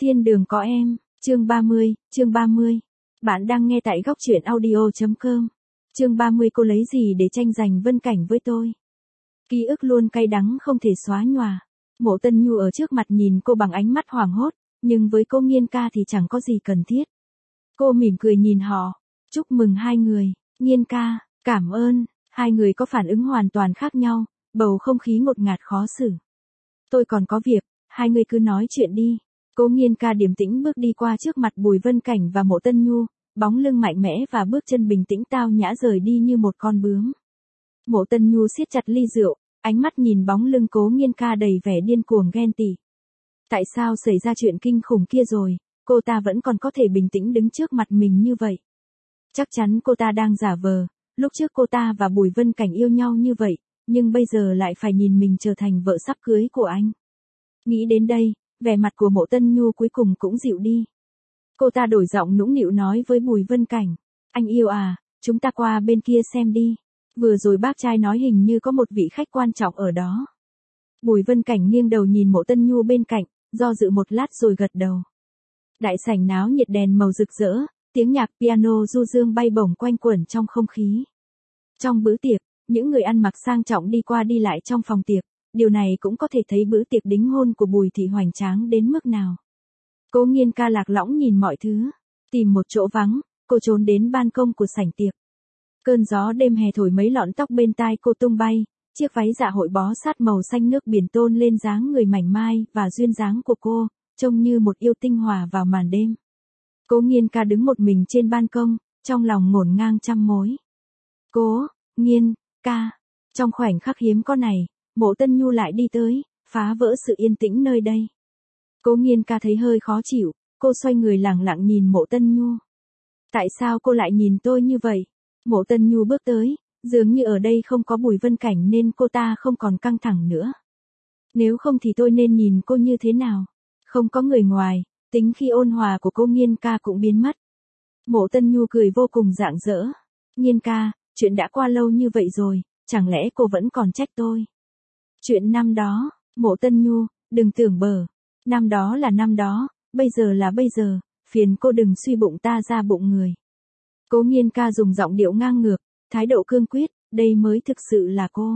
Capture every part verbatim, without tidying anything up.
Thiên đường có em, chương ba mươi, chương ba mươi. Bạn đang nghe tại góc truyện audio.com. Chương ba mươi cô lấy gì để tranh giành Vân Cảnh với tôi? Ký ức luôn cay đắng không thể xóa nhòa. Mộ Tân Nhu ở trước mặt nhìn cô bằng ánh mắt hoảng hốt, nhưng với cô Nghiên ca thì chẳng có gì cần thiết. Cô mỉm cười nhìn họ, chúc mừng hai người, Nghiên ca, cảm ơn. Hai người có phản ứng hoàn toàn khác nhau, bầu không khí ngột ngạt khó xử. Tôi còn có việc, hai người cứ nói chuyện đi. Cố Nghiên ca điềm tĩnh bước đi qua trước mặt Bùi Vân Cảnh và Mộ Tân Nhu, bóng lưng mạnh mẽ và bước chân bình tĩnh tao nhã rời đi như một con bướm. Mộ Tân Nhu siết chặt ly rượu, ánh mắt nhìn bóng lưng Cố Nghiên ca đầy vẻ điên cuồng ghen tị. Tại sao xảy ra chuyện kinh khủng kia rồi, cô ta vẫn còn có thể bình tĩnh đứng trước mặt mình như vậy? Chắc chắn cô ta đang giả vờ, lúc trước cô ta và Bùi Vân Cảnh yêu nhau như vậy, nhưng bây giờ lại phải nhìn mình trở thành vợ sắp cưới của anh. Nghĩ đến đây, vẻ mặt của Mộ Tân Nhu cuối cùng cũng dịu đi. Cô ta đổi giọng nũng nịu nói với Bùi Vân Cảnh, anh yêu à, chúng ta qua bên kia xem đi. Vừa rồi bác trai nói hình như có một vị khách quan trọng ở đó. Bùi Vân Cảnh nghiêng đầu nhìn Mộ Tân Nhu bên cạnh, do dự một lát rồi gật đầu. Đại sảnh náo nhiệt đèn màu rực rỡ, tiếng nhạc piano du dương bay bổng quanh quẩn trong không khí. Trong bữa tiệc, những người ăn mặc sang trọng đi qua đi lại trong phòng tiệc, điều này cũng có thể thấy bữa tiệc đính hôn của Bùi thị hoành tráng đến mức nào. Cố Nghiên ca lạc lõng nhìn mọi thứ, tìm một chỗ vắng, cô trốn đến ban công của sảnh tiệc. Cơn gió đêm hè thổi mấy lọn tóc bên tai cô tung bay, chiếc váy dạ hội bó sát màu xanh nước biển tôn lên dáng người mảnh mai và duyên dáng của cô, trông như một yêu tinh hòa vào màn đêm. Cố Nghiên ca đứng một mình trên ban công, trong lòng ngổn ngang trăm mối. Cố Nghiên ca, trong khoảnh khắc hiếm có này, Mộ Tân Nhu lại đi tới, phá vỡ sự yên tĩnh nơi đây. Cố Nghiên ca thấy hơi khó chịu, cô xoay người lẳng lặng nhìn Mộ Tân Nhu. Tại sao cô lại nhìn tôi như vậy? Mộ Tân Nhu bước tới, dường như ở đây không có Bùi Vân Cảnh nên cô ta không còn căng thẳng nữa. Nếu không thì tôi nên nhìn cô như thế nào? Không có người ngoài, tính khi ôn hòa của cô Nghiên ca cũng biến mất. Mộ Tân Nhu cười vô cùng rạng rỡ. Nghiên ca, chuyện đã qua lâu như vậy rồi, chẳng lẽ cô vẫn còn trách tôi? Chuyện năm đó, Mộ Tân Nhu, đừng tưởng bờ. Năm đó là năm đó, bây giờ là bây giờ, phiền cô đừng suy bụng ta ra bụng người. Cố Nghiên ca dùng giọng điệu ngang ngược, thái độ cương quyết, đây mới thực sự là cô.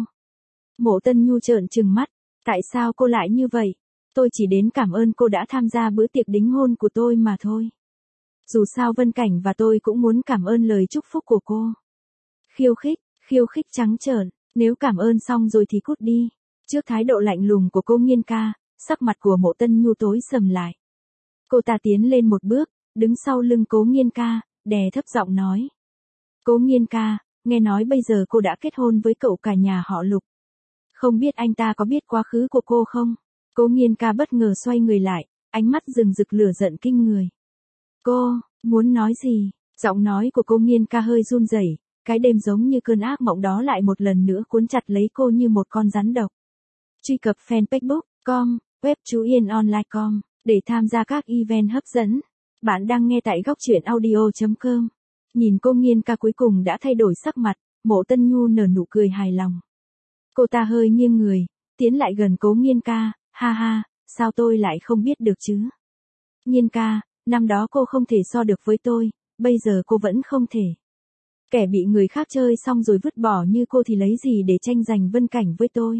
Mộ Tân Nhu trợn trừng mắt, tại sao cô lại như vậy? Tôi chỉ đến cảm ơn cô đã tham gia bữa tiệc đính hôn của tôi mà thôi. Dù sao Vân Cảnh và tôi cũng muốn cảm ơn lời chúc phúc của cô. Khiêu khích, khiêu khích trắng trợn, nếu cảm ơn xong rồi thì cút đi. Trước thái độ lạnh lùng của cô Nghiên ca, sắc mặt của Mộ Tân Nhu tối sầm lại. Cô ta tiến lên một bước, đứng sau lưng Cố Nghiên ca, đè thấp giọng nói. Cố Nghiên ca, nghe nói bây giờ cô đã kết hôn với cậu cả nhà họ Lục. Không biết anh ta có biết quá khứ của cô không? Cố Nghiên ca bất ngờ xoay người lại, ánh mắt rừng rực lửa giận kinh người. Cô, muốn nói gì? Giọng nói của cô Nghiên ca hơi run rẩy, cái đêm giống như cơn ác mộng đó lại một lần nữa cuốn chặt lấy cô như một con rắn độc. Truy cập fanpage book chấm com, web chú yên online chấm com, để tham gia các event hấp dẫn. Bạn đang nghe tại góc truyện audio.com. Nhìn cô Nghiên ca cuối cùng đã thay đổi sắc mặt, Mộ Tân Nhu nở nụ cười hài lòng. Cô ta hơi nghiêng người, tiến lại gần Cố Nghiên ca, ha ha, sao tôi lại không biết được chứ? Nghiên ca, năm đó cô không thể so được với tôi, bây giờ cô vẫn không thể. Kẻ bị người khác chơi xong rồi vứt bỏ như cô thì lấy gì để tranh giành Vân Cảnh với tôi?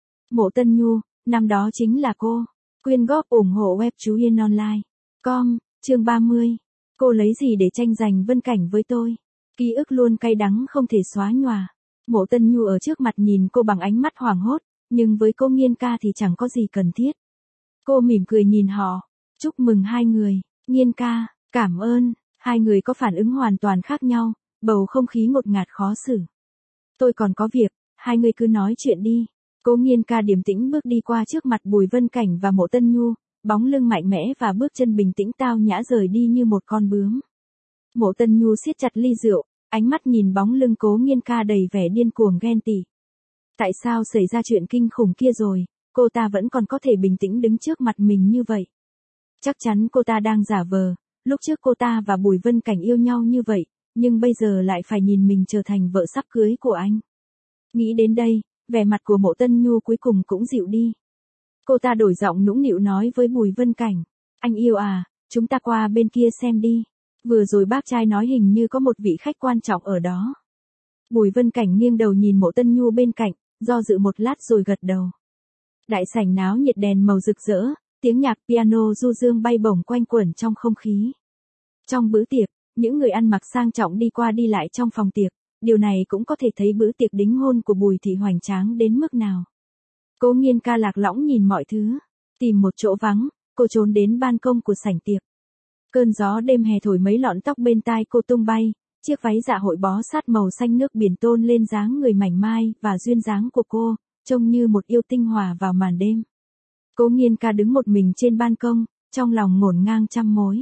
Mộ Tân Nhu, năm đó chính là cô. Quyên góp ủng hộ web chú yên online chấm com, chương ba mươi. Cô lấy gì để tranh giành Vân Cảnh với tôi? Ký ức luôn cay đắng không thể xóa nhòa. Mộ Tân Nhu ở trước mặt nhìn cô bằng ánh mắt hoảng hốt, nhưng với cô Nghiên ca thì chẳng có gì cần thiết. Cô mỉm cười nhìn họ, chúc mừng hai người, Nghiên ca, cảm ơn. Hai người có phản ứng hoàn toàn khác nhau, bầu không khí ngột ngạt khó xử. Tôi còn có việc, hai người cứ nói chuyện đi. Cố Nghiên ca điềm tĩnh bước đi qua trước mặt Bùi Vân Cảnh và Mộ Tân Nhu, bóng lưng mạnh mẽ và bước chân bình tĩnh tao nhã rời đi như một con bướm. Mộ Tân Nhu siết chặt ly rượu, ánh mắt nhìn bóng lưng Cố Nghiên ca đầy vẻ điên cuồng ghen tị. Tại sao xảy ra chuyện kinh khủng kia rồi, cô ta vẫn còn có thể bình tĩnh đứng trước mặt mình như vậy? Chắc chắn cô ta đang giả vờ, lúc trước cô ta và Bùi Vân Cảnh yêu nhau như vậy, nhưng bây giờ lại phải nhìn mình trở thành vợ sắp cưới của anh. Nghĩ đến đây, vẻ mặt của Mộ Tân Nhu cuối cùng cũng dịu đi. Cô ta đổi giọng nũng nịu nói với Bùi Vân Cảnh. Anh yêu à, chúng ta qua bên kia xem đi. Vừa rồi bác trai nói hình như có một vị khách quan trọng ở đó. Bùi Vân Cảnh nghiêng đầu nhìn Mộ Tân Nhu bên cạnh, do dự một lát rồi gật đầu. Đại sảnh náo nhiệt đèn màu rực rỡ, tiếng nhạc piano du dương bay bổng quanh quẩn trong không khí. Trong bữa tiệc, những người ăn mặc sang trọng đi qua đi lại trong phòng tiệc, điều này cũng có thể thấy bữa tiệc đính hôn của Bùi thị hoành tráng đến mức nào. Cố Nghiên Ca lạc lõng nhìn mọi thứ, tìm một chỗ vắng, cô trốn đến ban công của sảnh tiệc. Cơn gió đêm hè thổi mấy lọn tóc bên tai cô tung bay, chiếc váy dạ hội bó sát màu xanh nước biển tôn lên dáng người mảnh mai và duyên dáng của cô, trông như một yêu tinh hòa vào màn đêm. Cố Nghiên Ca đứng một mình trên ban công, trong lòng ngổn ngang trăm mối.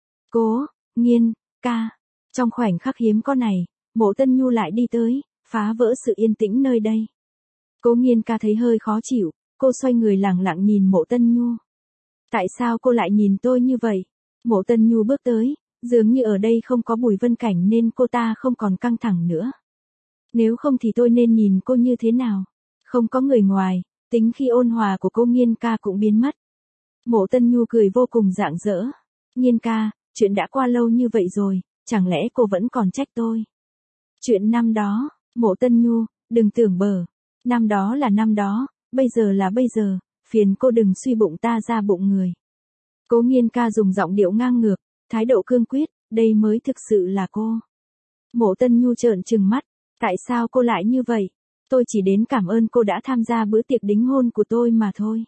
Cố Nghiên Ca, trong khoảnh khắc hiếm có này, Mộ Tân Nhu lại đi tới, phá vỡ sự yên tĩnh nơi đây. Cố Nghiên Ca thấy hơi khó chịu, cô xoay người lẳng lặng nhìn Mộ Tân Nhu. Tại sao cô lại nhìn tôi như vậy? Mộ Tân Nhu bước tới, dường như ở đây không có Bùi Vân Cảnh nên cô ta không còn căng thẳng nữa. Nếu không thì tôi nên nhìn cô như thế nào? Không có người ngoài, tính khi ôn hòa của cô Nghiên Ca cũng biến mất. Mộ Tân Nhu cười vô cùng rạng rỡ. Nghiên Ca, chuyện đã qua lâu như vậy rồi, chẳng lẽ cô vẫn còn trách tôi? Chuyện năm đó, Mộ Tân Nhu, đừng tưởng bờ. Năm đó là năm đó, bây giờ là bây giờ, phiền cô đừng suy bụng ta ra bụng người. Cố Nghiên Ca dùng giọng điệu ngang ngược, thái độ cương quyết, đây mới thực sự là cô. Mộ Tân Nhu trợn trừng mắt, tại sao cô lại như vậy? Tôi chỉ đến cảm ơn cô đã tham gia bữa tiệc đính hôn của tôi mà thôi.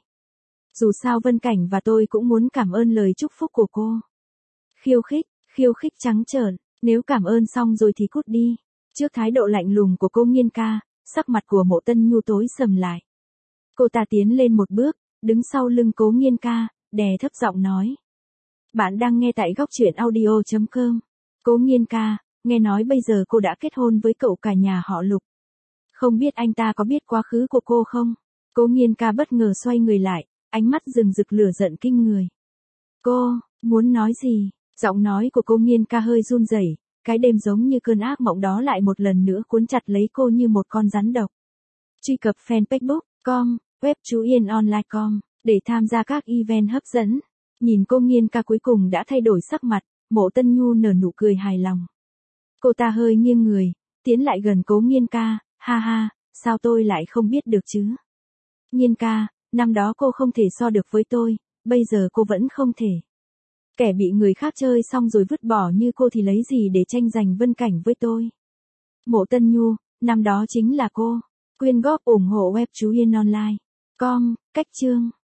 Dù sao Vân Cảnh và tôi cũng muốn cảm ơn lời chúc phúc của cô. Khiêu khích, khiêu khích trắng trợn, nếu cảm ơn xong rồi thì cút đi. Trước thái độ lạnh lùng của cô Nghiên Ca, sắc mặt của Mộ Tân Nhu tối sầm lại. Cô ta tiến lên một bước, đứng sau lưng Cố Nghiên Ca, đè thấp giọng nói. Bạn đang nghe tại góc truyện audio chấm com. Cố Nghiên Ca, nghe nói bây giờ cô đã kết hôn với cậu cả nhà họ Lục. Không biết anh ta có biết quá khứ của cô không? Cố Nghiên Ca bất ngờ xoay người lại, ánh mắt rừng rực lửa giận kinh người. Cô, muốn nói gì? Giọng nói của cô Nghiên Ca hơi run rẩy, cái đêm giống như cơn ác mộng đó lại một lần nữa cuốn chặt lấy cô như một con rắn độc. Truy cập fanpage book chấm com, web chú Yên online chấm com, để tham gia các event hấp dẫn. Nhìn cô Nghiên Ca cuối cùng đã thay đổi sắc mặt, Mộ Tân Nhu nở nụ cười hài lòng. Cô ta hơi nghiêng người, tiến lại gần Cố Nghiên Ca, ha ha, sao tôi lại không biết được chứ? Nghiên Ca, năm đó cô không thể so được với tôi, bây giờ cô vẫn không thể. Kẻ bị người khác chơi xong rồi vứt bỏ như cô thì lấy gì để tranh giành Vân Cảnh với tôi? Mộ Tân Nhu, năm đó chính là cô. Quyên góp ủng hộ web chú Yên online chấm com, cách chương.